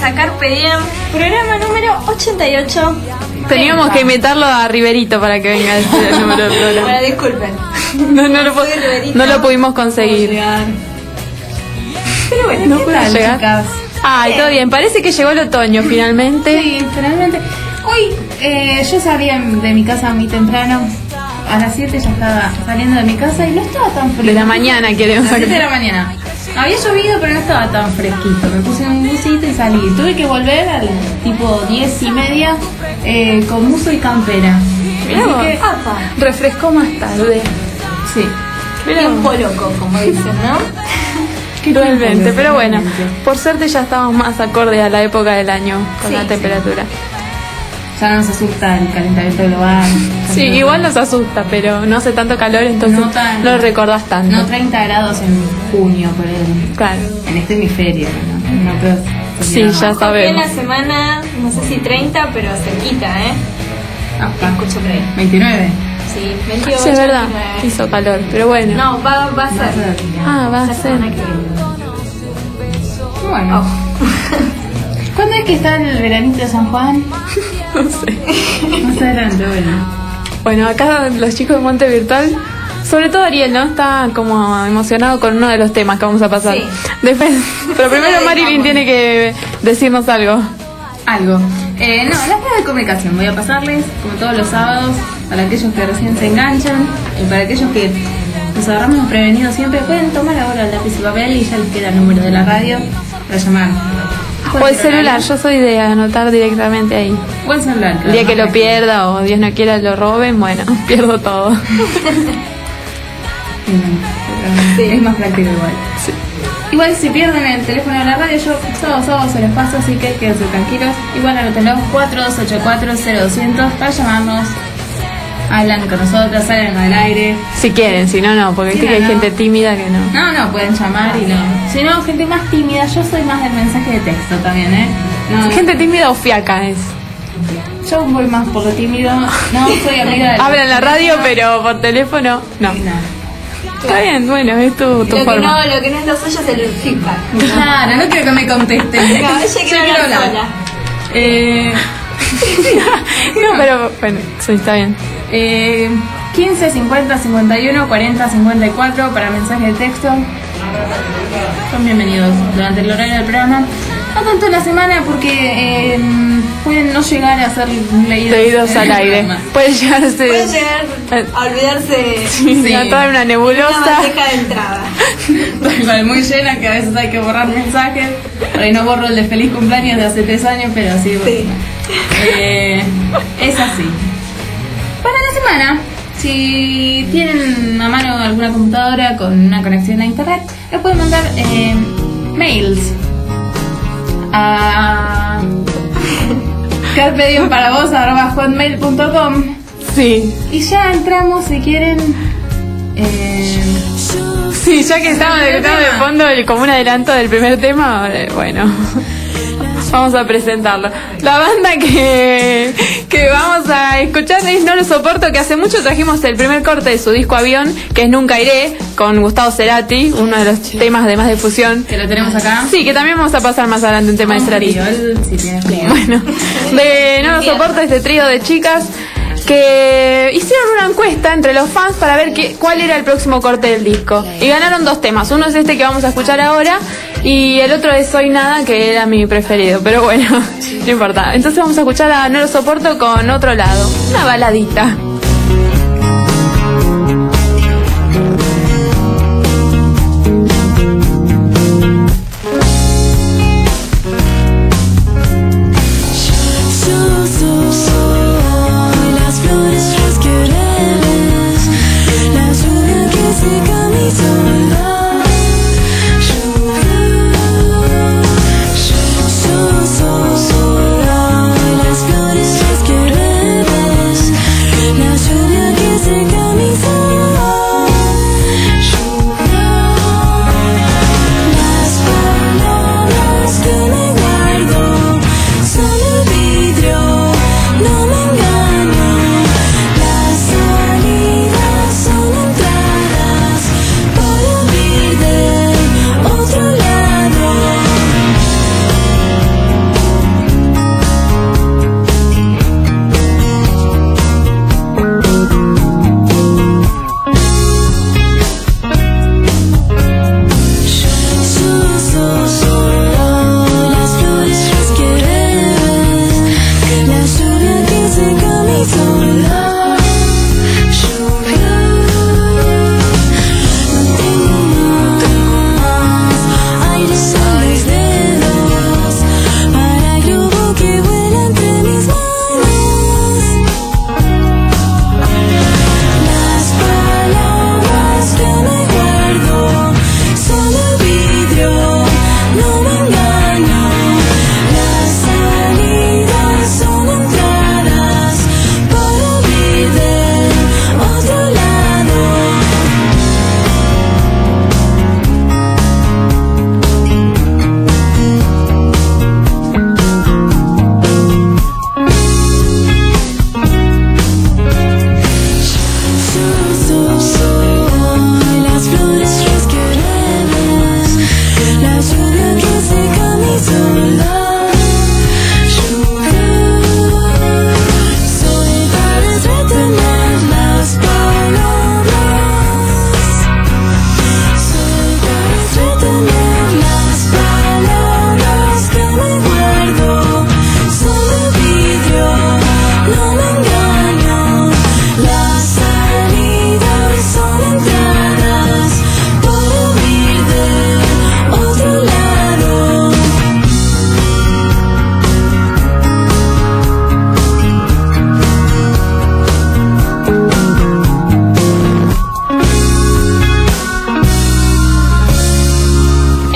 a Carpe Diem, programa número 88. Teníamos que invitarlo a Riverito para que venga el número del programa. Bueno, disculpen. No lo pudimos conseguir. Pero bueno, No ¿qué pudo tal, llegar. chicas? Ay, todo bien. Parece que llegó el otoño finalmente. Sí, finalmente. Hoy yo salía de mi casa muy temprano. A las 7 ya estaba saliendo de mi casa y no estaba tan frío. De la mañana queremos A las 7 de la mañana. Había llovido, pero no estaba tan fresquito. Me puse en un busito y salí. Tuve que volver al tipo 10:30 con buzo y campera. Mirá Así vos. que, Refrescó más tarde. sí. Tiempo loco, como dicen, ¿no? Realmente, pero bueno, por suerte ya estamos más acorde a la época del año con Sí, la sí. temperatura. Ya no nos asusta el calentamiento global. Sí, igual nos asusta, pero no hace tanto calor, entonces No tan- no lo recordás tanto. No 30 grados en junio, por ejemplo. Claro. En este hemisferio, ¿no? No creo. Sí, ya Hoy en sabemos. la semana, no sé si 30, pero cerquita, ¿eh? Ah, Escucho por ahí. 29. Sí, 28, Sí, es verdad, 29. hizo calor, pero bueno. No, va a ser. Ah, va a La ser. semana que viene. Bueno. Ojo. ¿Cuándo es que está el veranito de San Juan? No sé. Más adelante, bueno. Bueno, acá los chicos de Monte Virtual, sobre todo Ariel, ¿no? Está como emocionado con uno de los temas que vamos a pasar. Sí. Pero primero Marilyn tiene que decirnos algo. Algo. No, las redes de comunicación voy a pasarles, como todos los sábados, para aquellos que recién se enganchan y para aquellos que nos agarramos prevenidos siempre, pueden tomar ahora el lápiz y papel y ya les queda el número de la radio para llamar. O el celular, yo soy de anotar directamente ahí. O el celular. El día que lo más pierda o Dios no quiera lo roben, bueno, pierdo todo. práctico. Sí. Es más práctico igual. Sí. Igual si pierden el teléfono de la radio, yo sábado se los paso, así que quédense tranquilos. Igual anótenlo 4284-0200 para llamarnos. Hablan con nosotros, salen al aire. Si quieren, si no, no, porque Si viste que no, hay no. gente tímida que no. No, pueden llamar y no. Si no, gente más tímida, yo soy más del mensaje de texto también, ¿eh? No, Gente tímida o fiaca es. yo voy más por lo tímido. No soy amiga de Habla en la radio, pero por teléfono, no. Está bien, bueno, es tu Lo que forma. no es lo suyo es el feedback. Claro, no quiero que me contesten. No, ella quiere hablar sola. No, No, pero bueno, sí, está bien. 15 50 51 40 54 para mensaje de texto. Son bienvenidos durante el horario del programa. No tanto en la semana porque pueden no llegar a ser Leídos en al el aire. programa. Puede llegarse. Puede llegar a olvidarse Sí, a toda una una nebulosa. bandeja de entrada. Igual, muy llena, que a veces hay que borrar mensajes. Por ahí no borro el de feliz cumpleaños de hace 3 años, pero sí. Sí. Es así. Para la semana, si tienen a mano alguna computadora con una conexión a internet, les pueden mandar mails a carpedionparavos@hotmail.com Sí. y ya entramos si quieren. Sí, ya que estamos de fondo como un adelanto del primer tema, bueno, vamos a presentarlo. La banda que vamos a escuchar es No Lo Soporto, que hace mucho trajimos el primer corte de su disco Avión, que es Nunca Iré, con Gustavo Cerati, uno de los temas de más difusión. Que lo tenemos acá. Sí, que también vamos a pasar más adelante un tema de Cerati. Frío, él sí tiene frío. Bueno, de No Lo Soporto, este trío de chicas que hicieron una encuesta entre los fans para ver cuál era el próximo corte del disco. Y ganaron 2 temas. Uno es este que vamos a escuchar ahora y el otro es Soy Nada, que era mi preferido. Pero bueno, no importa. Entonces vamos a escuchar a No Lo Soporto con Otro Lado. Una baladita. Las flores, los quereres, la lluvia que seca mi soledad. Soy las flores, los quereres, la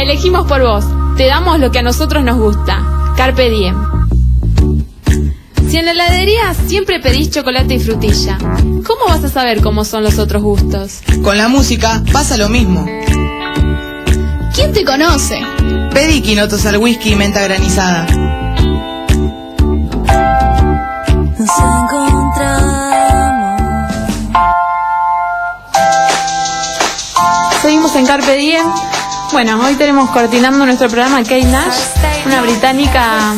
Elegimos por vos. Te damos lo que a nosotros nos gusta. Carpe diem. Si en la heladería siempre pedís chocolate y frutilla, ¿cómo vas a saber cómo son los otros gustos? Con la música pasa lo mismo. ¿Quién te conoce? Pedí quinotos al whisky y menta granizada. Nos encontramos. Seguimos en Carpe Diem. Bueno, hoy tenemos coordinando nuestro programa Kate Nash, una británica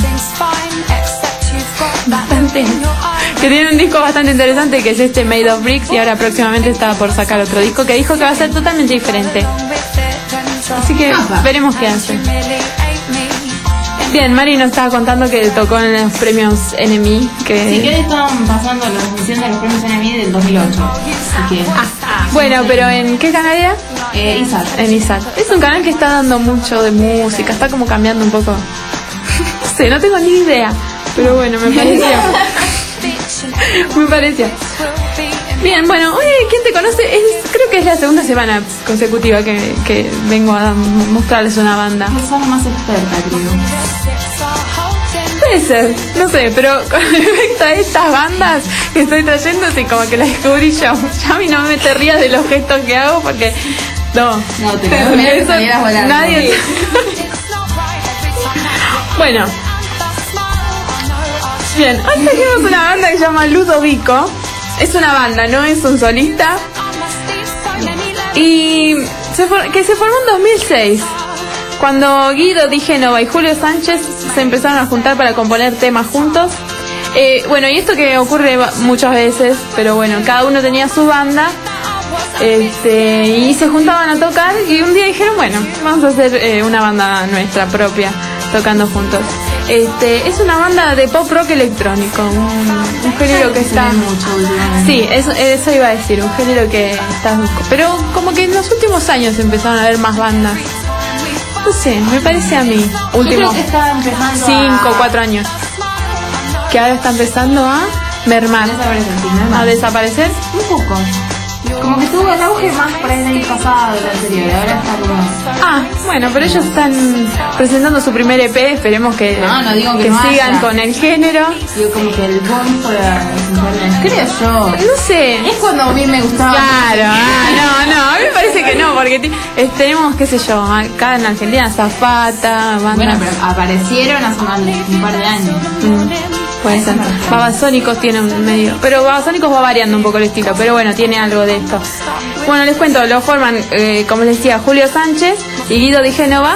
bastante, que tiene un disco bastante interesante, que es este Made of Bricks, y ahora próximamente está por sacar otro disco que dijo que va a ser totalmente diferente. Así que veremos qué hace. Bien, Mari nos estaba contando que tocó en los premios NME, que... Sí, que hoy estaban pasando la función de los premios NME del 2008. Así que... Bueno, pero ¿en qué canal era? Isaac. En Isaac. Es un canal que está dando mucho de música, está como cambiando un poco. No sé, no tengo ni idea, pero bueno, me pareció. Me pareció. Bien, bueno, oye, ¿quién te conoce? Creo que es la segunda semana consecutiva que vengo a mostrarles una banda. Persona más experta, creo. Puede ser, no sé, pero con respecto a estas bandas que estoy trayendo, sí, como que las descubrí yo. Ya a mí no me te rías de los gestos que hago porque... No, Te quedó miedo que salieras volando. Nadie... Bueno. Bien, hoy trajimos una banda que se llama Ludovico. Es una banda, no es un solista. Y que se formó en 2006, cuando Guido Di Génova y Julio Sánchez se empezaron a juntar para componer temas juntos. Bueno, y esto que ocurre muchas veces, pero bueno, cada uno tenía su banda, y se juntaban a tocar, y un día dijeron, bueno, vamos a hacer una banda nuestra propia, tocando juntos. Es una banda de pop rock electrónico, un género que está... Sí, eso iba a decir, un género que está... Pero como que en los últimos años empezaron a haber más bandas. No sé, me parece a mí. Últimos 5 o 4 años. Que ahora está empezando a mermar. A desaparecer. Un poco. Como que tuvo el auge más por ahí el año pasado, el anterior, ahora está como... Bueno, pero ellos están presentando su primer EP, esperemos que, No digo que no sigan haya. con el género. Digo, como que el boom para... Creo yo. No sé. Es cuando a mí me gustaba... Claro, no, a mí me parece que no, porque tenemos, qué sé yo, acá en Argentina, Zapata, bandas... Bueno, pero aparecieron hace un par de años. Puede ser. Babasónicos tiene un medio, pero Babasónicos va variando un poco el estilo, pero bueno, tiene algo de esto. Bueno, les cuento, lo forman, como les decía, Julio Sánchez y Guido Di Génova,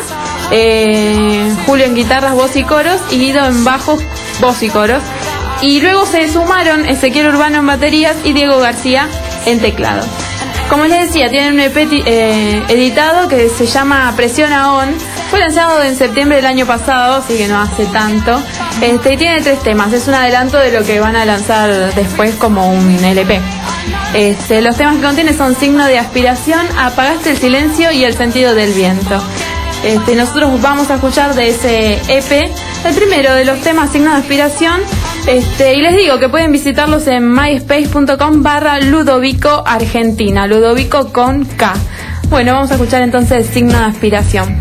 Julio en guitarras, voz y coros, y Guido en bajos, voz y coros. Y luego se sumaron Ezequiel Urbano en baterías y Diego García en teclados. Como les decía, tienen un EP editado que se llama Presión a On. Fue lanzado en septiembre del año pasado, así que no hace tanto. Y tiene 3 temas. Es un adelanto de lo que van a lanzar después como un LP. Los temas que contiene son Signo de Aspiración, Apagaste el Silencio y El Sentido del Viento. Nosotros vamos a escuchar de ese EP el primero de los temas, Signo de Aspiración. Y les digo que pueden visitarlos en myspace.com/Ludovico Argentina, Ludovico con K. Bueno, vamos a escuchar entonces Signo de Aspiración.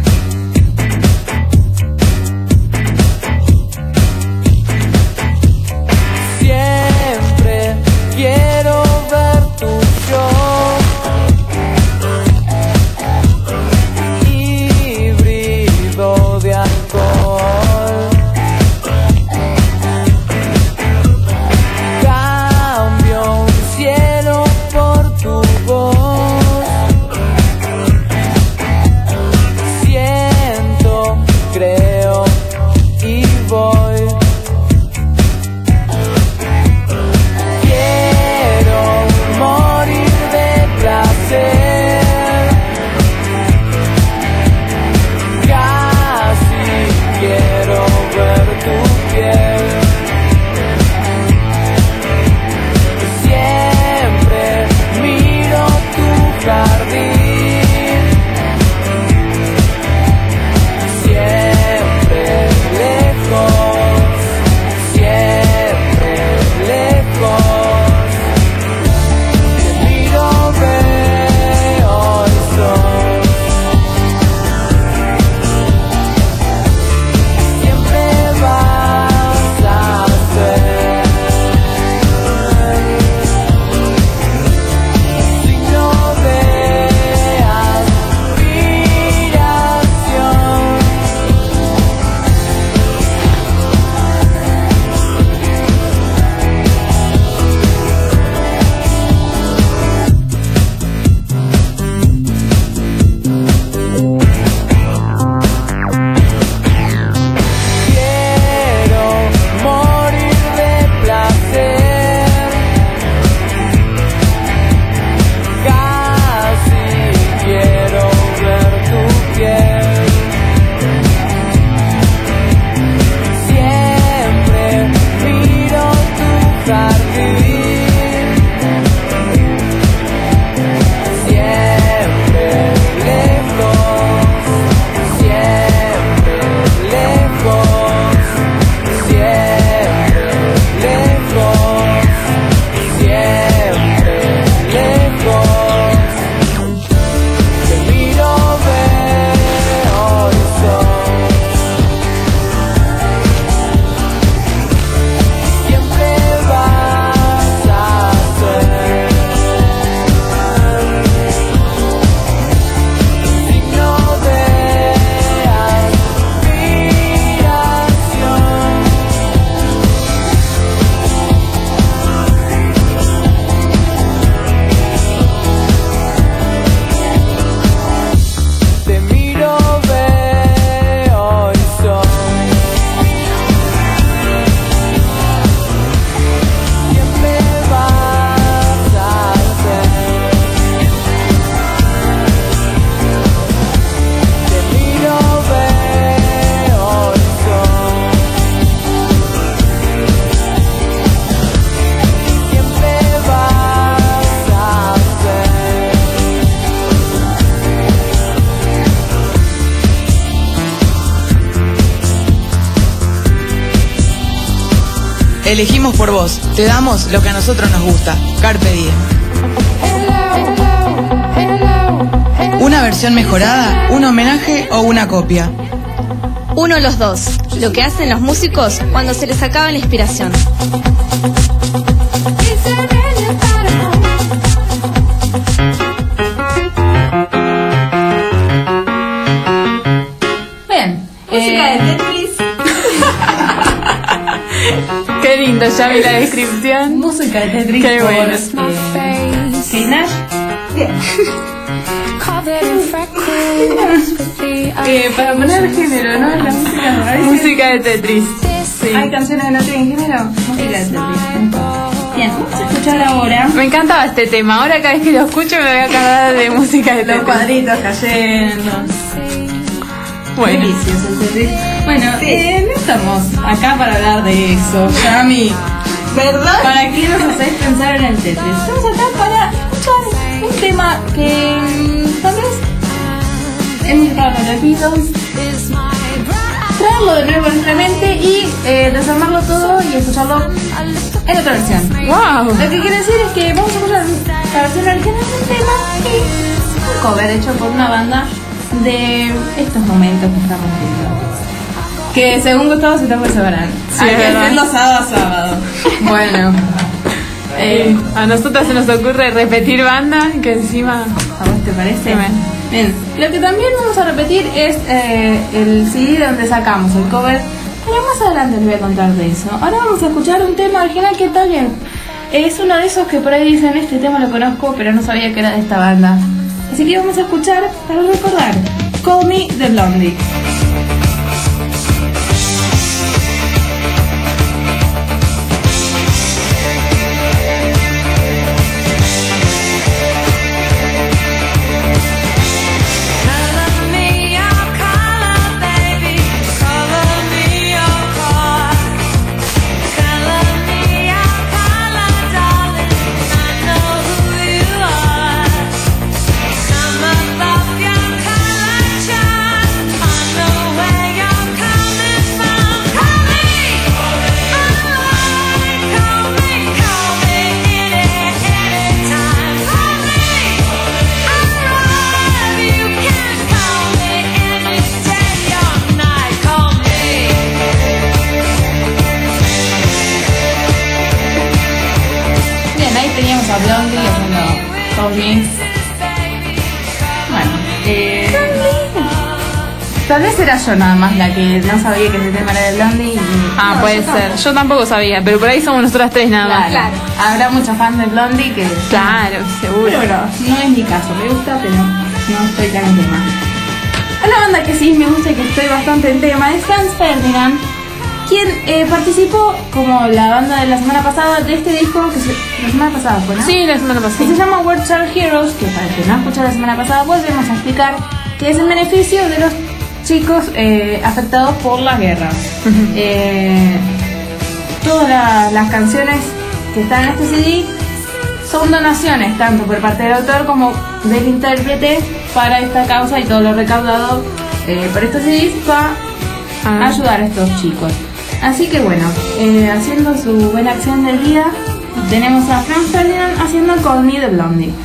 Siempre quiero ver tu show, híbrido de alcohol. Cambio un cielo por tu voz. Siempre Elegimos por vos, te damos lo que a nosotros nos gusta. Carpe diem. ¿Una versión mejorada, un homenaje o una copia? Uno o los dos. Lo que hacen los músicos cuando se les acaba la inspiración. Bien. Música de Tetris. Qué lindo, ya vi la descripción. Música de Tetris. Qué por, bueno. Kate Nash. Para poner género, ¿no? La música. Música de Tetris. Sí. Hay canciones que no tienen género. Música de Tetris. Bien, vamos a escuchar ahora. Me encantaba este tema. Ahora cada vez que lo escucho me voy a acordar de música de Los Tetris. cuadritos cayendo. Bueno, Delicios el Tetris. Bueno, no estamos acá para hablar de eso. Yami, ¿Verdad? ¿para qué nos hacéis pensar en el Tetris? Estamos acá para escuchar un tema que tal vez hemos estado con los Beatles, traerlo de nuevo en nuestra mente y desarmarlo todo y escucharlo en otra versión. wow. Lo que quiere decir es que vamos a escuchar la versión original del tema y un cover hecho por una banda de estos momentos que estamos viviendo. Que según Gustavo se tengo que separar. Sí, Hay es que verdad. hacerlo sábado a sábado. Bueno. A nosotros se nos ocurre repetir banda, que encima... ¿A vos te parece? Sí, Bien. Lo que también vamos a repetir es el CD donde sacamos el cover. Pero más adelante les voy a contar de eso. Ahora vamos a escuchar un tema original que también es uno de esos que por ahí dicen este tema lo conozco pero no sabía que era de esta banda. Así que vamos a escuchar para recordar Call Me de Blondie. Teníamos a Blondie haciendo Call Me. Bueno, tal vez era yo nada más la que no sabía que ese tema era de Blondie. Ah, No, puede yo ser. tampoco. Yo tampoco sabía, pero por ahí somos nosotras tres nada más. Claro. Habrá muchos fans de Blondie que... Claro, seguro. Pero bueno, no es mi caso. Me gusta, pero no estoy tan en tema. Una banda que sí me gusta y que estoy bastante en tema es Franz Ferdinand, quien participó como la banda de la semana pasada de este disco, la semana pasada fue, ¿no? Sí, la semana Que se pasada. llama World Star Heroes, que para el que no escuchó la semana pasada volvemos a explicar que es en beneficio de los chicos afectados por la guerra. Todas las canciones que están en este CD son donaciones tanto por parte del autor como del intérprete para esta causa, y todo lo recaudado por estos CDs va a ayudar a estos chicos. Así que bueno, haciendo su buena acción del día, tenemos a Franz Ferdinand haciendo Call Me de Blondie.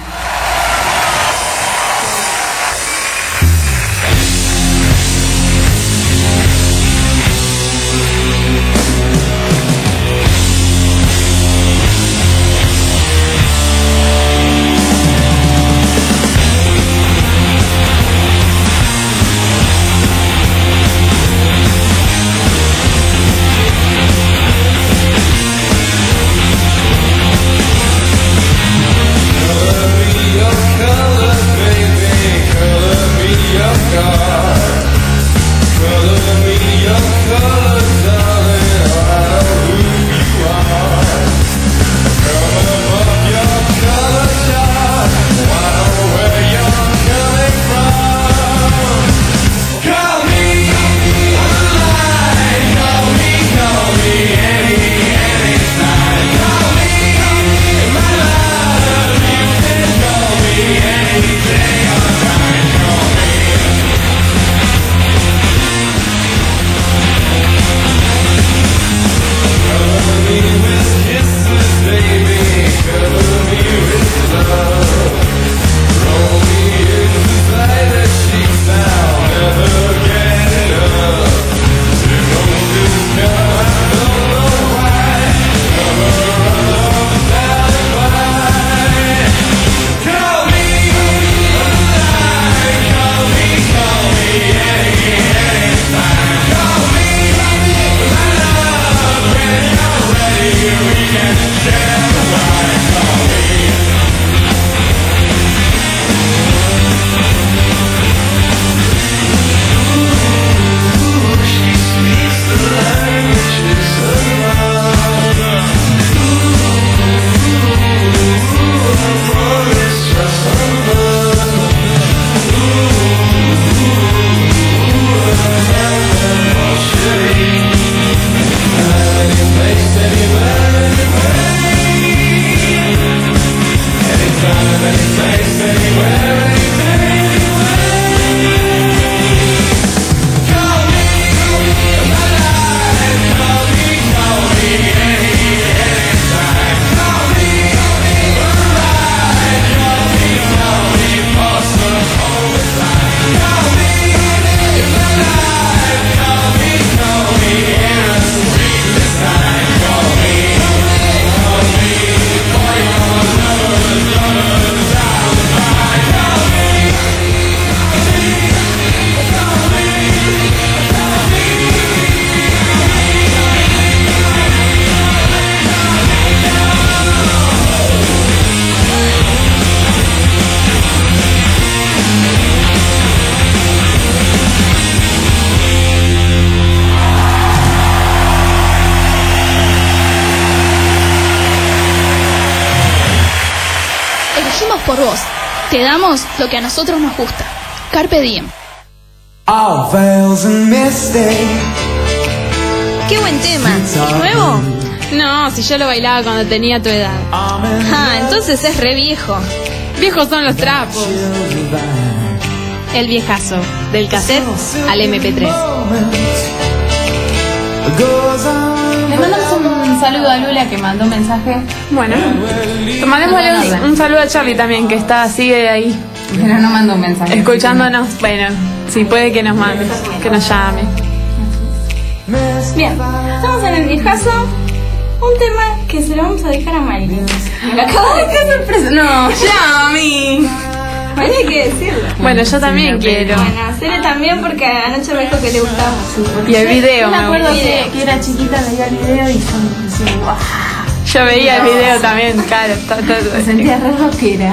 vos. Te damos lo que a nosotros nos gusta. Carpe diem. All veils and mystic. ¡Qué buen tema! ¿Es nuevo? No, si yo lo bailaba cuando tenía tu edad. Ah, entonces es re viejo. Viejos son los trapos. El viejazo. Del cassette al MP3. Le mandamos un saludo a Lula que mandó un mensaje. Bueno, mandémosle un saludo a Charlie también, que sigue ahí, Pero no mandó un mensaje. escuchándonos. Bueno, si puede que nos mande, que nos llame. Bien, estamos en el viejazo. Un tema que se lo vamos a dejar a Marilyn. Me lo acabo de qué sorpresa. No, ya a mí. Bueno, hay que decirlo. Bueno, yo también quiero. Bueno, Cere también porque anoche me dijo que le gustaba. Y el video, Yo me me acuerdo gusta. que era chiquita, veía el video y yo decía, guau. Yo veía el video también, claro. Me sentía re rockera.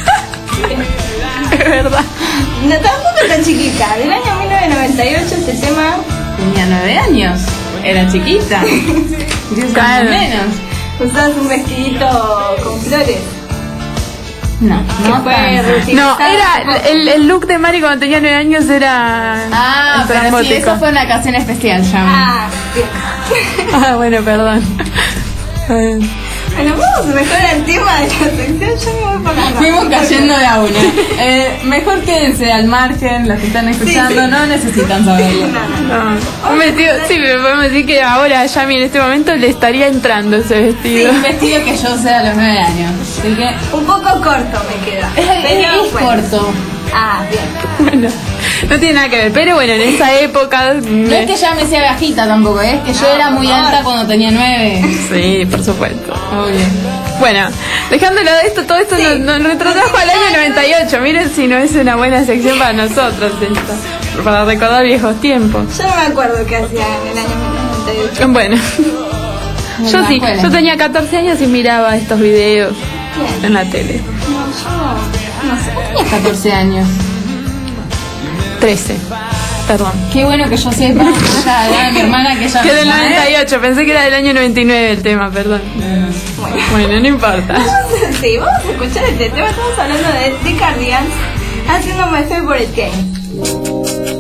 Es verdad. No, tampoco tan chiquita. Del año 1998 este tema tenía 9 años. Era chiquita. 10 Claro. años menos. Usabas un vestidito con flores. No, no fue No, era el look de Mari cuando tenía 9 años era pero sí, estrambótico. eso fue una ocasión especial, ya. Ah, bien. Ah, bueno, perdón. Bueno, vamos mejor al tema de la sección, yo me voy por la fuimos cayendo de a una. Mejor quédense al margen, los que están escuchando, no necesitan saberlo. No. Un vestido, sí, pero podemos decir que ahora a Yami en este momento le estaría entrando ese Sí, vestido. un vestido que yo usé a los 9 años. Así que un poco corto me queda. Es corto. Ah, bien. Bueno, no tiene nada que ver, pero bueno, en esa época... No es que ya me sea bajita tampoco, es que yo era muy alta cuando tenía 9. Sí, por supuesto. Obvio. Bueno, dejándolo de esto, todo esto nos retrotrajo al año 98. Miren si no es una buena sección para nosotros esto, para recordar viejos tiempos. Yo no me acuerdo qué hacía en el año 98. Bueno, yo sí, yo tenía 14 años y miraba estos videos en la tele. No sé, tenía 14 años. 13, perdón. Qué bueno que yo sepa. Mi hermana que ya Que del 98, pensé que era del año 99 el tema, perdón. Bueno, no importa. Sí, vamos a escuchar este tema. Estamos hablando de The Cardigans haciendo My Favorite Game.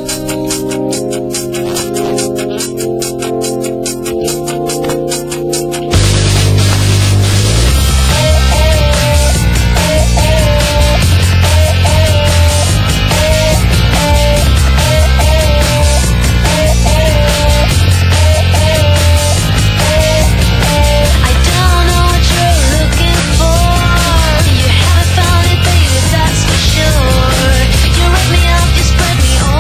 I don't know what you're looking for. You haven't found it, baby, that's for sure. You rip me up, you spread me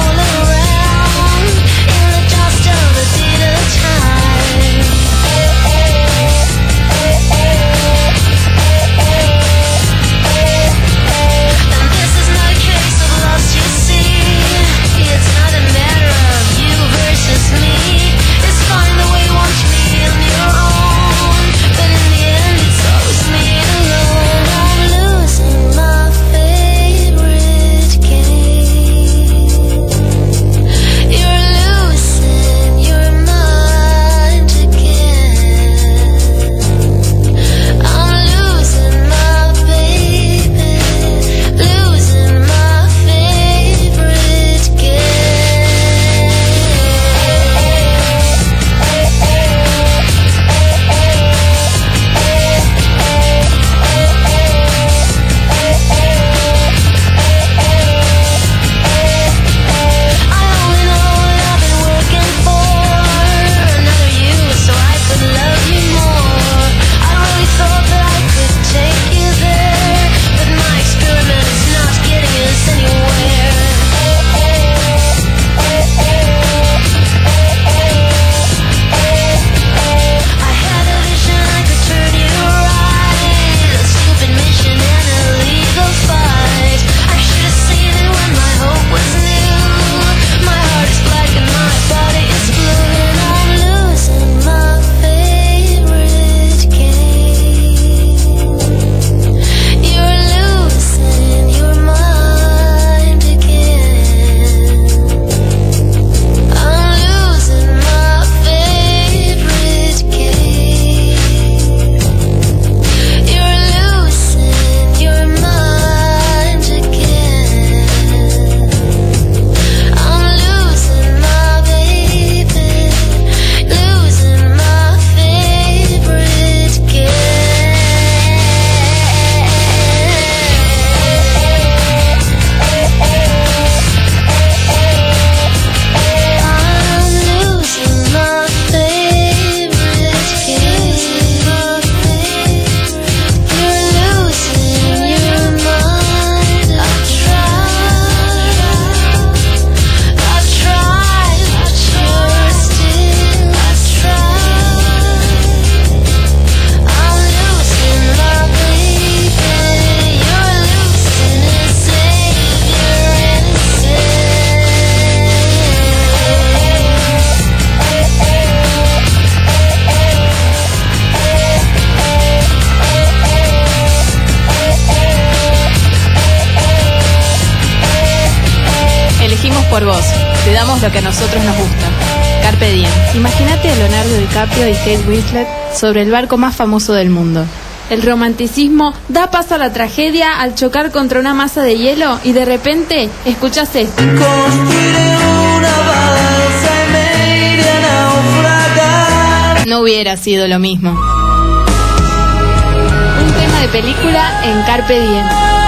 por vos. Te damos lo que a nosotros nos gusta. Carpe diem. Imagínate a Leonardo DiCaprio y Kate Winslet sobre el barco más famoso del mundo. El romanticismo da paso a la tragedia al chocar contra una masa de hielo y de repente escuchás esto. Construiré una balsa y me iré a naufragar. No hubiera sido lo mismo. Un tema de película en Carpe Diem.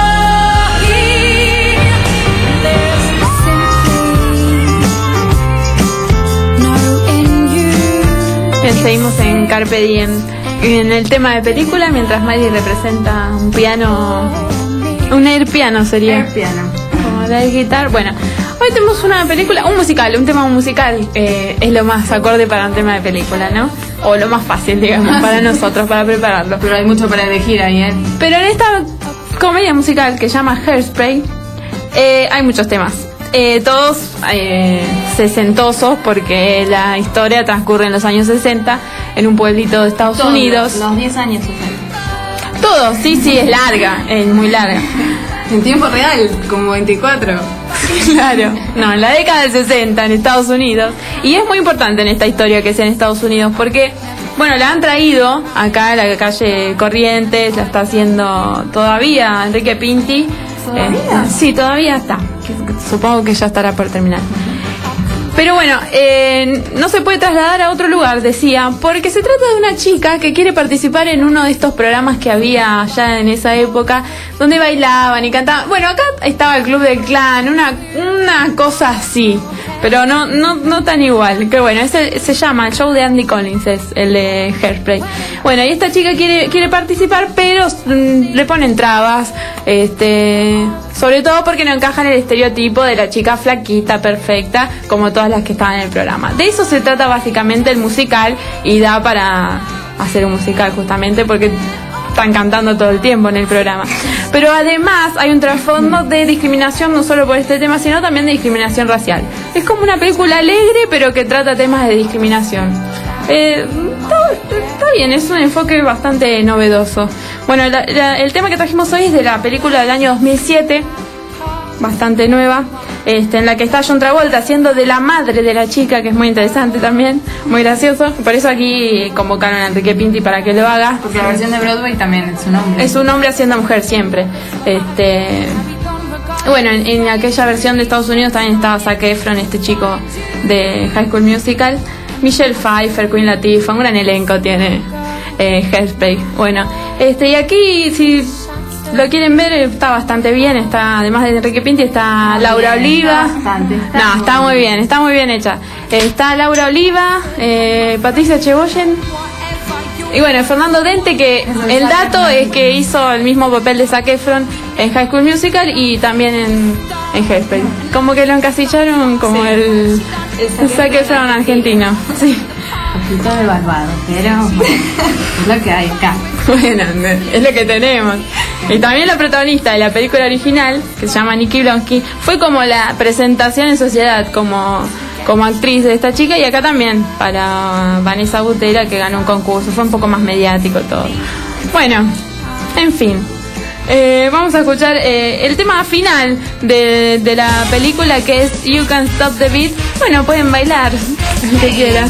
Bien, seguimos en Carpe Diem. En el tema de película, mientras Miley representa un piano, un air piano sería. Air piano. Como la guitarra. Bueno, hoy tenemos una película, un musical, un tema musical. Es lo más acorde para un tema de película, ¿no? O lo más fácil, digamos, para nosotros, para prepararlo. Pero hay mucho para elegir ahí, ¿eh? Pero en esta comedia musical que se llama Hairspray, hay muchos temas. Todos sesentosos, porque la historia transcurre en los años 60 en un pueblito de Estados Unidos. Los 10 años. Todos, sí, es larga, es muy larga. En tiempo real, como 24. Claro, no, en la década del 60 en Estados Unidos. Y es muy importante en esta historia que sea en Estados Unidos porque, bueno, la han traído acá a la calle Corrientes, la está haciendo todavía Enrique Pinti. ¿Todavía? Sí, todavía está. Supongo que ya estará por terminar. Pero bueno, no se puede trasladar a otro lugar, decía, porque se trata de una chica que quiere participar en uno de estos programas que había allá en esa época, donde bailaban y cantaban. Bueno, acá estaba el Club del Clan, una cosa así, pero no tan igual. Que bueno, se llama el show de Andy Collins, es el de Hairspray. Bueno, y esta chica quiere participar, pero le ponen trabas, sobre todo porque no encaja en el estereotipo de la chica flaquita, perfecta, como todas las que estaban en el programa. De eso se trata básicamente el musical, y da para hacer un musical justamente porque están cantando todo el tiempo en el programa. Pero además hay un trasfondo de discriminación, no solo por este tema, sino también de discriminación racial. Es como una película alegre, pero que trata temas de discriminación. Está bien, es un enfoque bastante novedoso. Bueno, el tema que trajimos hoy es de la película del año 2007, bastante nueva, en la que está John Travolta haciendo de la madre de la chica, que es muy interesante también, muy gracioso. Por eso aquí convocaron a Enrique Pinti para que lo haga. Porque la versión de Broadway también es un hombre. Es un hombre haciendo mujer siempre. Bueno, en aquella versión de Estados Unidos también estaba Zac Efron, este chico de High School Musical, Michelle Pfeiffer, Queen Latifah, un gran elenco tiene Hairspray. Bueno, y aquí, si lo quieren ver, está bastante bien. Está, además de Enrique Pinti, está Laura Oliva. Está muy bien hecha. Está Laura Oliva, Patricia Cheboyen y bueno, Fernando Dente, que el dato es que hizo el mismo papel de Zac Efron en High School Musical y también en Hairspray. Como que lo encasillaron como el Zac Efron argentino. Sí. Un poquito de barbado, pero es lo que hay acá. Bueno, es lo que tenemos. Y también la protagonista de la película original, que se llama Nikki Blonsky, fue como la presentación en sociedad como actriz de esta chica, y acá también para Vanessa Butera, que ganó un concurso, fue un poco más mediático todo. Bueno, en fin, vamos a escuchar el tema final de la película, que es You Can't Stop the Beat. Bueno, pueden bailar el que quieran.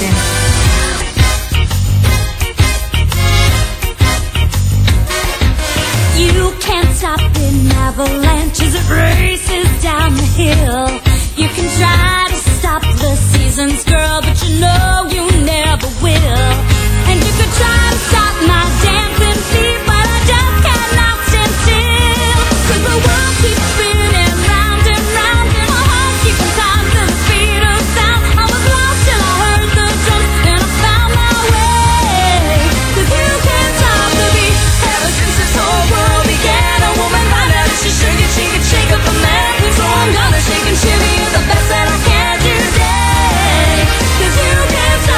You can't stop an avalanche as it races down the hill. You can try to stop the seasons, girl, but you know you never will. And you could try to stop my dancing feet, but I just cannot stand still. 'Cause the world keeps spinning round and round, and my heart keeps time to the speed of sound. I was lost till I heard the drums, and I found my way. 'Cause you can't stop the beat. Ever since this whole world began, a woman found out she could shake up a man. So I'm gonna shake and shimmy, the best that I can today. 'Cause you can't stop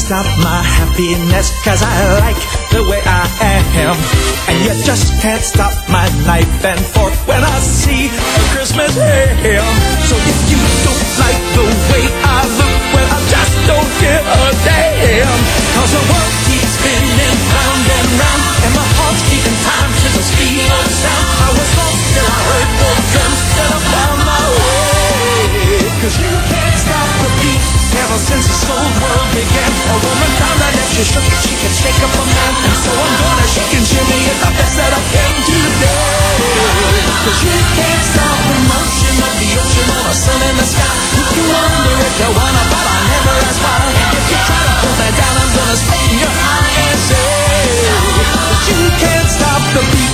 stop my happiness, 'cause I like the way I am. And you just can't stop my knife and fork when I see a Christmas ham. So if you don't like the way I look, well, I just don't give a damn. 'Cause the world keeps spinning round and round, and my heart's keeping time to the speed of sound. I was lost till I heard the drums, till I found my way. 'Cause you can't stop the beat. Ever since this old world began, a woman found out that she shook it, she can shake up a man. And so I'm gonna shake and shimmy it the best that I can today. 'Cause you can't stop the motion of the ocean or the sun in the sky. You can wonder if you wanna, but I never ask why. If you try to pull that down, I'm gonna spit in your eye and say that you can't stop the beat.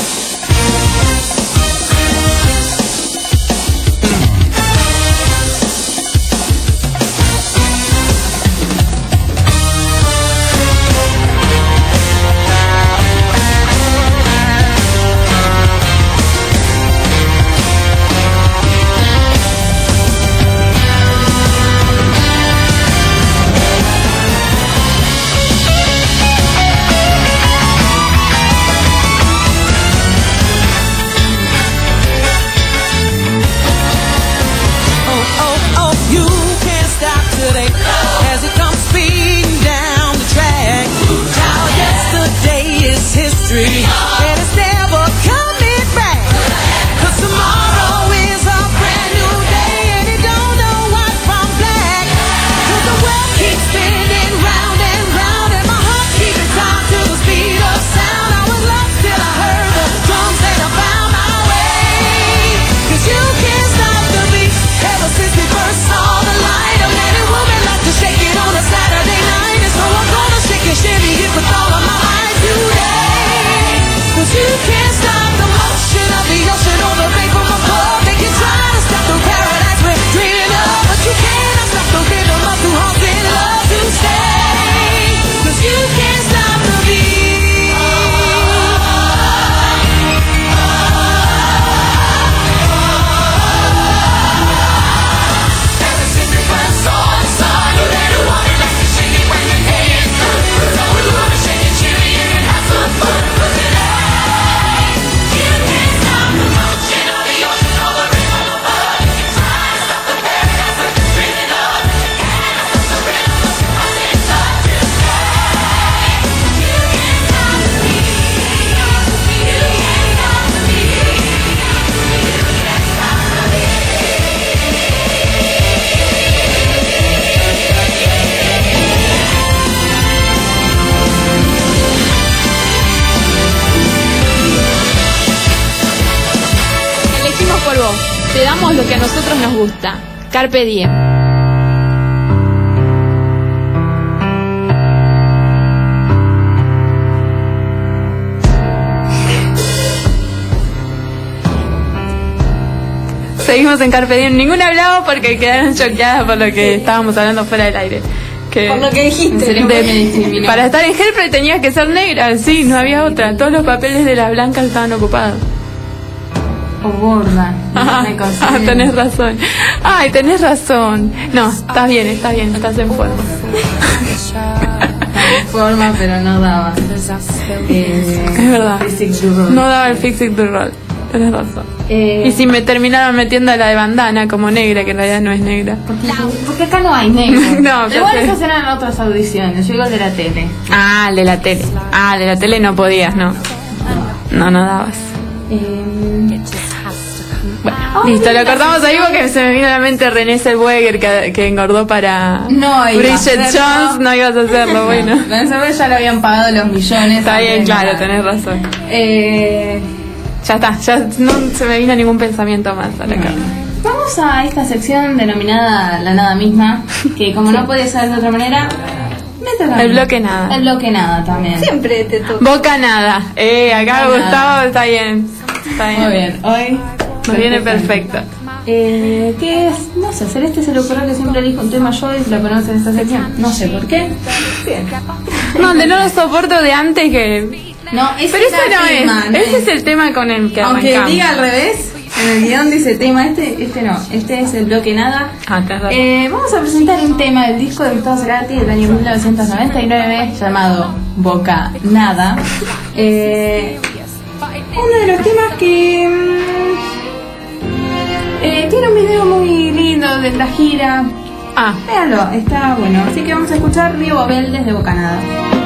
Te damos lo que a nosotros nos gusta. Carpe diem. Seguimos en Carpe Diem. Ninguna hablaba porque quedaron choqueadas por lo que estábamos hablando fuera del aire. Por lo que dijiste. Para estar en Hellplay tenías que ser negra, sí, no había otra. Todos los papeles de las blancas estaban ocupados. O gorda. Tenés razón. Ay, tenés razón. No, estás bien, estás en forma. En forma, pero no daba. Es verdad. No daba el Fix It to Roll. Tenés razón. Y si me terminaron metiendo la de bandana como negra, que en realidad no es negra. Porque acá no hay negro. No, igual esas eran otras audiciones. Yo digo el de la tele. Ah, el de la tele. Ah, el de la tele no podías, no. No dabas. Bueno, listo, lo cortamos ahí porque se me vino a la mente René Zellweger que engordó para Bridget Jones, no ibas a hacerlo, bueno. Pensé ya le habían pagado los millones. Está bien, claro, tenés razón. Ya está, ya no se me vino ningún pensamiento más a la cabeza. Vamos a esta sección denominada La Nada Misma, que como no podía ser de otra manera, me toca. El bloque nada. El bloque nada también. Siempre te toca. Boca nada. Acá Gustavo está bien. Está bien. Muy bien, hoy nos viene perfecto. ¿Qué es? No sé, Celeste se le ocurrió que siempre elijo un tema yo y lo ponemos en esta sección. No sé por qué. Bien. No, de no lo soporto de antes que... No, ese pero ese no tema, es. Ese es el tema con el que aunque arrancamos. diga al revés, En el guión dice tema, este no, este es el bloque nada. Vamos a presentar un tema del disco de Gustavo Cerati del año 1999 llamado Boca Nada. Uno de los temas que tiene un video muy lindo de la gira. Véanlo, está bueno. Así que vamos a escuchar Río Babel desde Boca Nada.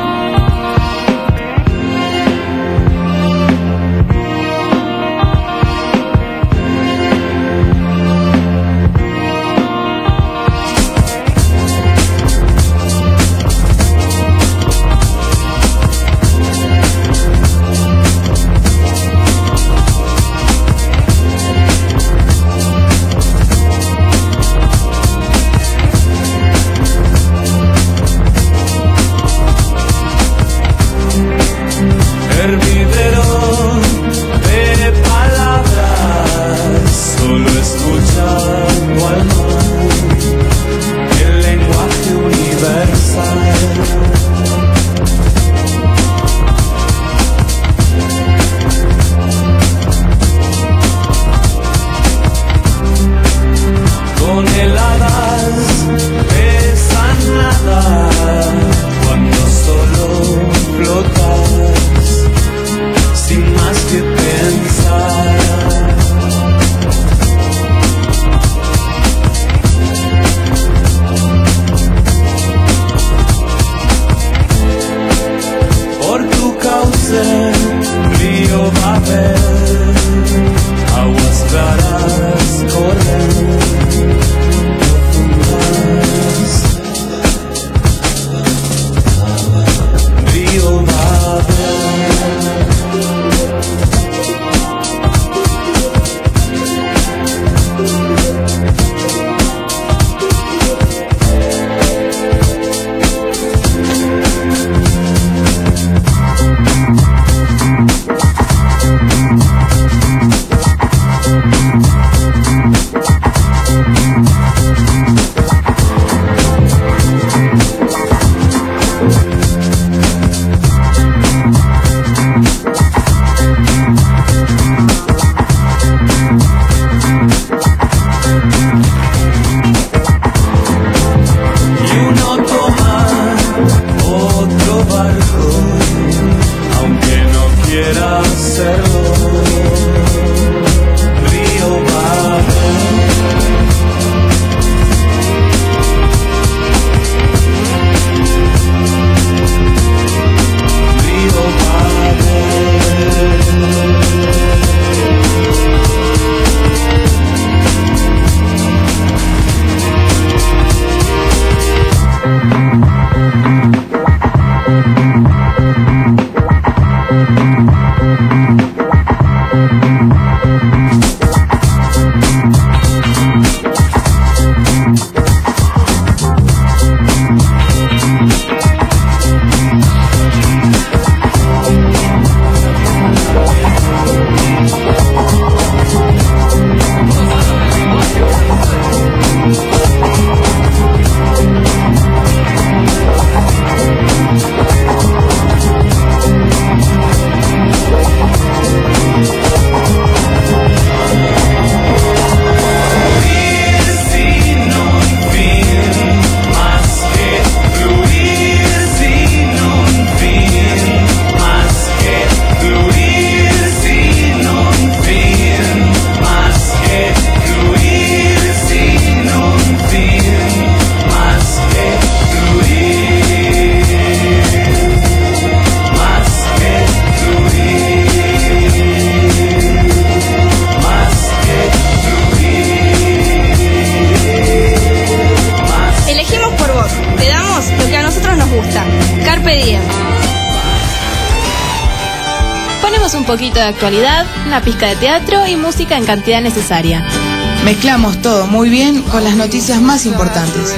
Un poquito de actualidad, una pizca de teatro y música en cantidad necesaria. Mezclamos todo muy bien con las noticias más importantes.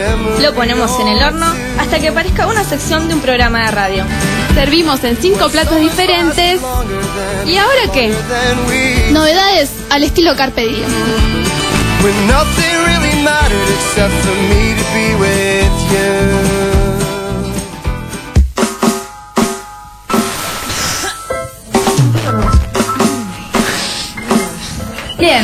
Lo ponemos en el horno hasta que parezca una sección de un programa de radio. Servimos en 5 platos diferentes. ¿Y ahora qué? Novedades al estilo Carpe Diem. Bien,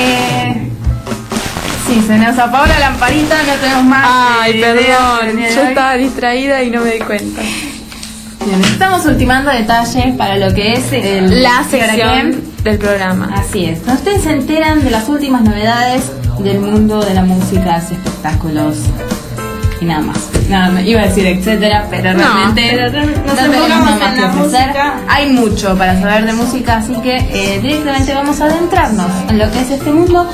sí, se nos apagó la lamparita, no tenemos más. Ay, ideas perdón, el día de yo hoy. estaba distraída y no me di cuenta. Bien, estamos ultimando detalles para lo que es La sección del programa. Así es. Ustedes se enteran de las últimas novedades del mundo de la música, espectáculos y nada más. Nada, iba a decir etcétera, pero realmente no tenemos nada más que ofrecer. Hay mucho para saber de música, así que directamente vamos a adentrarnos en lo que es este mundo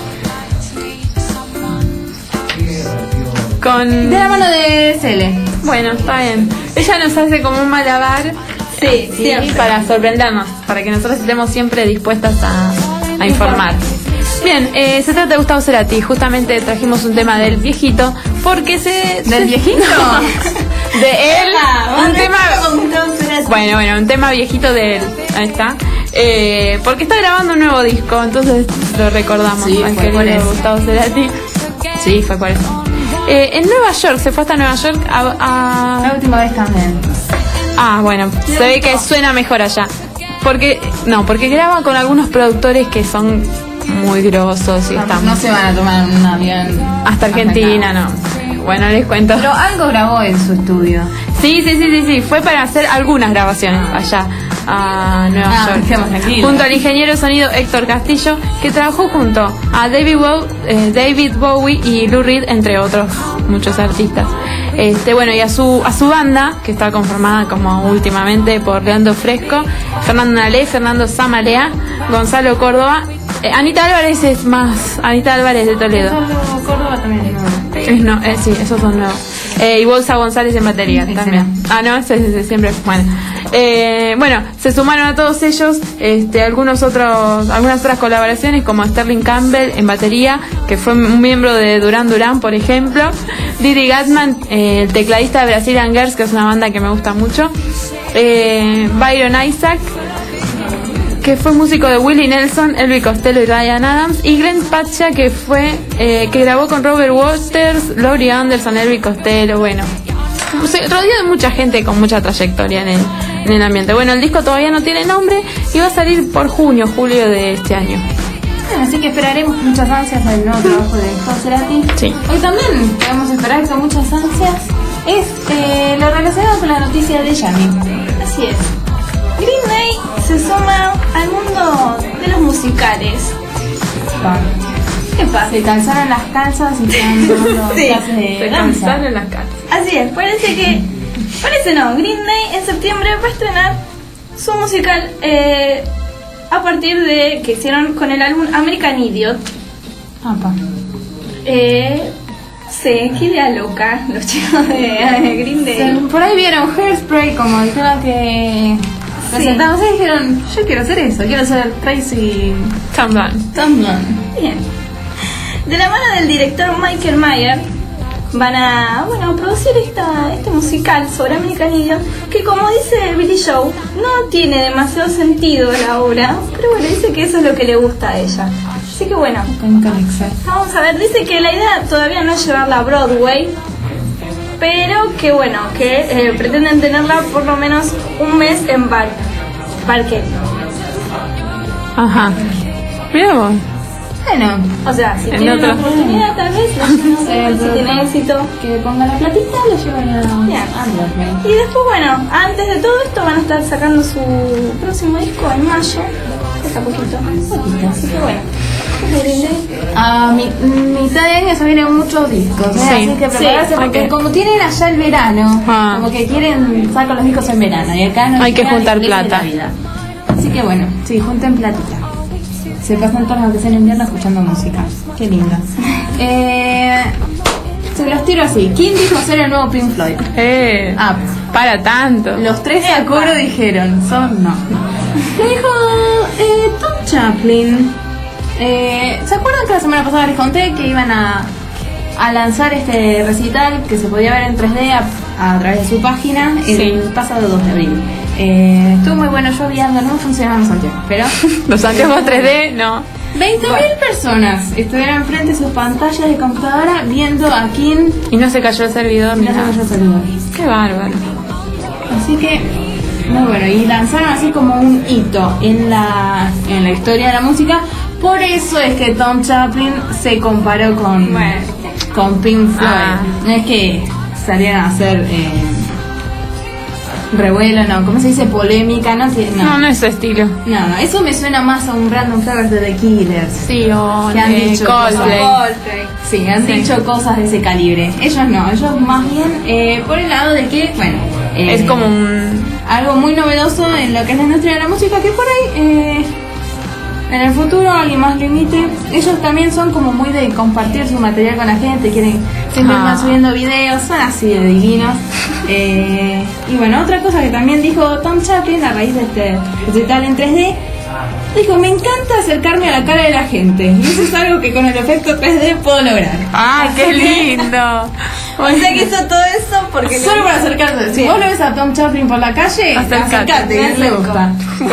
Con... de la mano de Cele. Bueno, está bien. Ella nos hace como un malabar. Sí, siempre. Para sorprendernos, para que nosotros estemos siempre dispuestas a informar. Bien, se trata de Gustavo Cerati. Justamente trajimos un tema del viejito, porque ¿Del viejito? No, de él. Un tema. Bueno, un tema viejito de él. Ahí está. Porque está grabando un nuevo disco, entonces lo recordamos. Sí, al fue por querido eso. Gustavo Cerati. Sí, fue por eso. En Nueva York, se fue hasta Nueva York La última vez también. Ah, bueno, se ve que suena mejor allá. Porque graba con algunos productores que son muy grosos y están... No se van a tomar un avión Hasta Argentina, no. Bueno, les cuento. Pero algo grabó en su estudio. Sí. Fue para hacer algunas grabaciones allá a Nueva York. Quedamos tranquilos. Junto al ingeniero de sonido Héctor Castillo, que trabajó junto a David Bowie y Lou Reed, entre otros muchos artistas. Bueno, y a su banda, que está conformada como últimamente por Leandro Fresco, Fernando Nalé, Fernando Samalea, Gonzalo Córdoba, Anita Álvarez es más, Anita Álvarez de Toledo. Córdoba también es nuevo. Sí, esos son nuevos. Y Bolsa González en batería también. Ah, no, ese siempre. Bueno, se sumaron a todos ellos algunas otras colaboraciones, como Sterling Campbell en batería, que fue un miembro de Duran Duran, por ejemplo. Didi Gatman, el tecladista de Brazilian Girls, que es una banda que me gusta mucho. Byron Isaac, que fue músico de Willie Nelson, Elvis Costello y Ryan Adams, y Glenn Pacha, que grabó con Robert Waters, Laurie Anderson, Elvis Costello. Bueno, se rodeó de mucha gente con mucha trayectoria en el ambiente. Bueno, el disco todavía no tiene nombre y va a salir por julio de este año. Bueno, así que esperaremos con muchas ansias el nuevo trabajo de Gustavo Cerati. Sí. Hoy también podemos esperar con muchas ansias es lo relacionado con la noticia de Yami. Así es. Green Day se suma al mundo de los musicales. ¿Qué pasa? Se cansaron las calzas y están tomando clases de danza. las caras. Así es, parece no, Green Day en septiembre va a estrenar su musical a partir de que hicieron con el álbum American Idiot. Apa. Sí, qué idea loca los chicos de Green Day. Por ahí vieron Hairspray como el tema que presentamos y dijeron, yo quiero hacer eso, quiero ser Tracy Tamblyn. Bien. De la mano del director Michael Mayer van a producir este musical sobre American Idiot, que como dice Billy Joe, no tiene demasiado sentido la obra, pero bueno, dice que eso es lo que le gusta a ella. Así que bueno, vamos a ver, dice que la idea todavía no es llevarla a Broadway, pero que bueno, que pretenden tenerla por lo menos un mes en Parque. Ajá. Mira vos. Bueno, O sea, si En tienen otro. la oportunidad tal vez, si tiene éxito. que ponga la platita, lo llevan a Bien. Broadway. Y después, bueno, antes de todo esto van a estar sacando su próximo disco en mayo. Está poquito. Así que bueno. A mitad de año se vienen muchos discos, Sí. así que prepararse Sí, porque hay que- como tienen allá el verano, Ah. como que quieren sacar los discos en verano y acá no Hay que llega juntar ni crece plata. la vida. Así que bueno, sí, junten platita. Se pasan todas las vacaciones en invierno escuchando música. Qué lindo. Se los tiro así. ¿Quién dijo ser el nuevo Pink Floyd? Ah, Para tanto. los tres a coro dijeron, no. Lo dijo Tom Chaplin. ¿Se acuerdan que la semana pasada les conté que iban a lanzar este recital que se podía ver en 3D a través de su página el pasado 2 de abril? Estuvo muy bueno, yo viendo, no funcionaban los anteojos, pero Los anteojos 3D, no. 20.000 personas estuvieron frente a sus pantallas de computadora viendo a King Y no se cayó el servidor y ni no se nada. cayó el servidor. Qué bárbaro. Así que, muy bueno, y lanzaron así como un hito en la historia de la música, Por eso es que Tom Chaplin se comparó con Pink Floyd. No es que salieran a hacer revuelo, no, ¿cómo se dice? Polémica, no es su estilo. No, eso me suena más a un Brandon Flowers de The Killers. Sí, o que han dicho Coldplay. Sí, han dicho cosas de ese calibre. Ellos no, ellos más bien por el lado de que, es como algo muy novedoso en lo que es la industria de la música, que por ahí en el futuro alguien más lo imite. Ellos también son como muy de compartir su material con la gente, quieren siempre estar subiendo videos, son así de divinos. Y bueno, otra cosa que también dijo Tom Chaplin a raíz de este recital en 3D, dijo: me encanta acercarme a la cara de la gente, y eso es algo que con el efecto 3D puedo lograr. ¡Ah, qué lindo! O sea que hizo todo eso porque solo para acercarse. Si vos lo ves a Tom Chaplin por la calle, acércate, que le gusta.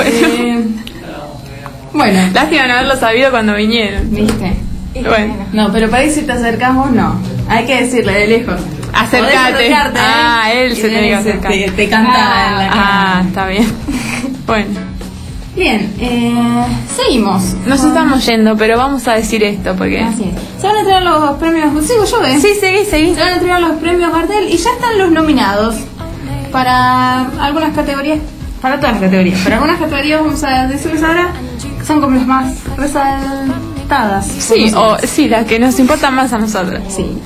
Bueno, lástima no haberlo sabido cuando vinieron. ¿Viste? Bueno. No, pero para ahí si te acercamos, no. Hay que decirle de lejos: acércate. Él se tiene que acercar. Te canta en la cara. Está bien. Bueno. Bien, seguimos. Nos estamos yendo, pero vamos a decir esto porque... Así es. Se van a entregar los premios... ¿Sigo yo, Sí, seguí. Se van a entregar los premios Gardel y ya están los nominados para algunas categorías, para todas las categorías. Para algunas categorías vamos a decirles ahora, son como las más resaltadas. Sí, las que nos importan más a nosotros. Sí.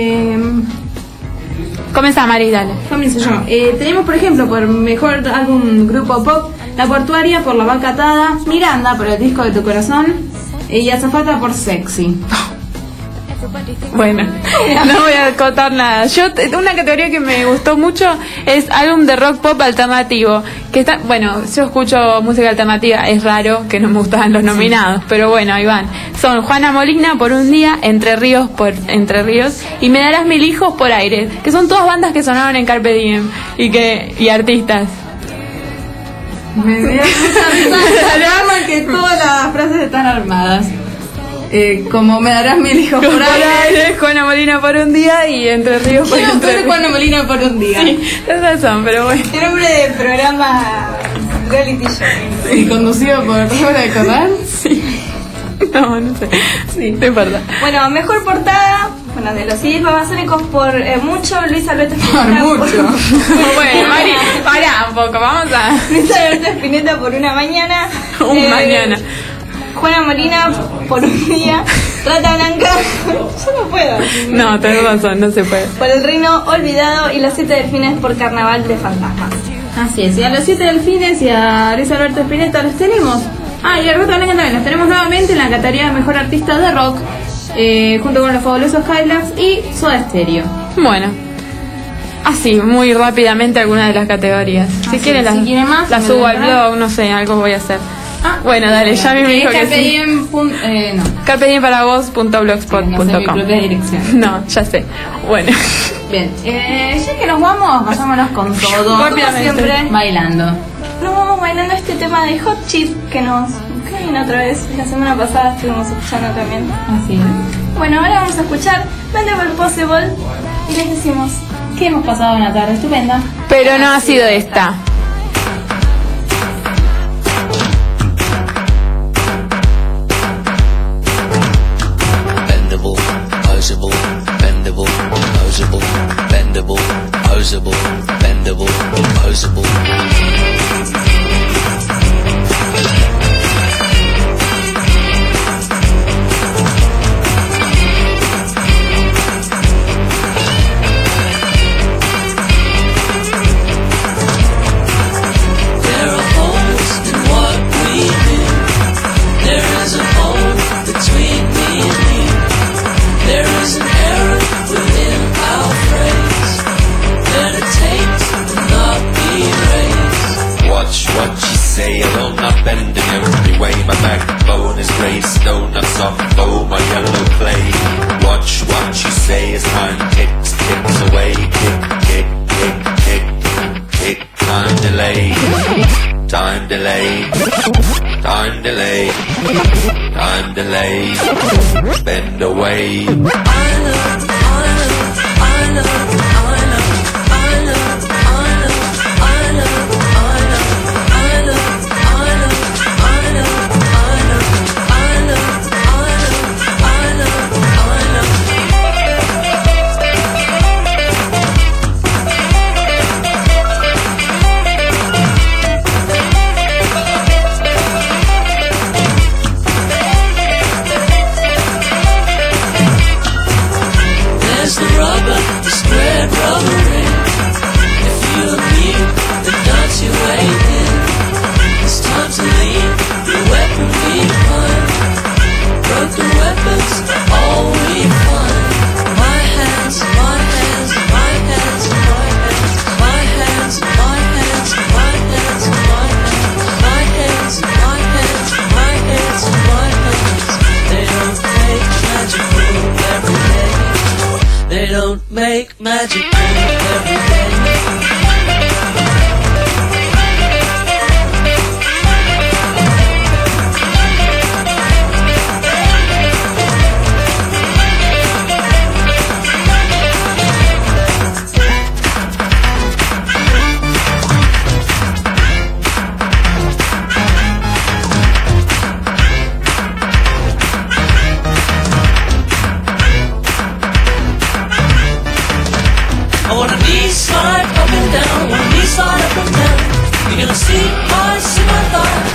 Comienza Mari, dale. Comienzo yo. Tenemos, por ejemplo, por mejor álbum grupo pop, La Portuaria por La Vaca Atada, Miranda por El Disco de Tu Corazón y Azafata por Sexy. Bueno, no voy a acotar nada. Una categoría que me gustó mucho es álbum de rock pop alternativo. Que está, yo escucho música alternativa, es raro que no me gustaban los nominados, pero bueno, ahí van. Son Juana Molina por Un Día, Entre Ríos por Entre Ríos y Me Darás Mil Hijos por Aire, que son todas bandas que sonaron en Carpe Diem y artistas. Me dio mucha risa la que todas las frases están armadas. Como Me Darás Mil Hijos por Aire, Juana Molina por Un Día y Entre Ríos por Entre Ríos. Juana Molina por Un Día. Sí, tienes razón, pero bueno. El nombre de programa reality show. Sí, conducido por Laura de Corral. Sí. No sé. Sí, no importa. Bueno, mejor portada, de los CDs babasónicos por mucho, Luis Alberto Spinetta. Por mucho. Bueno, Mari, pará un poco, vamos a... Luis Alberto Spinetta por Una Mañana. Mañana. Juana Molina por Un Día. Rata Blanca. Yo no puedo. No, tenés razón, no se puede. Por El Reino Olvidado y Los 7 Delfines por Carnaval de Fantasmas. Así es, y a Los 7 Delfines y a Luis Alberto Spinetta los tenemos. Y a Rata Blanca también los tenemos nuevamente en la categoría de Mejor Artista de Rock, junto con los fabulosos Highlands y Soda Stereo. Bueno, así, muy rápidamente algunas de las categorías. Si quieren las subo al blog, no sé, algo voy a hacer. Bueno, dale, ya me dijo que sí. carpediem.blogspot.com. No sé mi propia dirección. No, ya sé. Bueno. Bien, ya que nos vamos, pasámonos con todo. Rápidamente. Siempre. Bailando. Nos vamos bailando este tema de Hot Chip que nos caen otra vez. La semana pasada estuvimos escuchando también. Así es. Bueno, ahora vamos a escuchar Bendable Possible y les decimos que hemos pasado una tarde estupenda. Pero no ha sido esta. Bendable, posable, bendable, posable, bendable, posable. What you say, I will not bend in every way. My backbone is raised, donuts on foam, my yellow clay. Watch what you say as time ticks away. Tick, time delay. Time delay. Time delay. Time delay. Bend away. don't make magic every day. I wanna knee slide up and down, wanna knee slide up and down. You're gonna see my thought.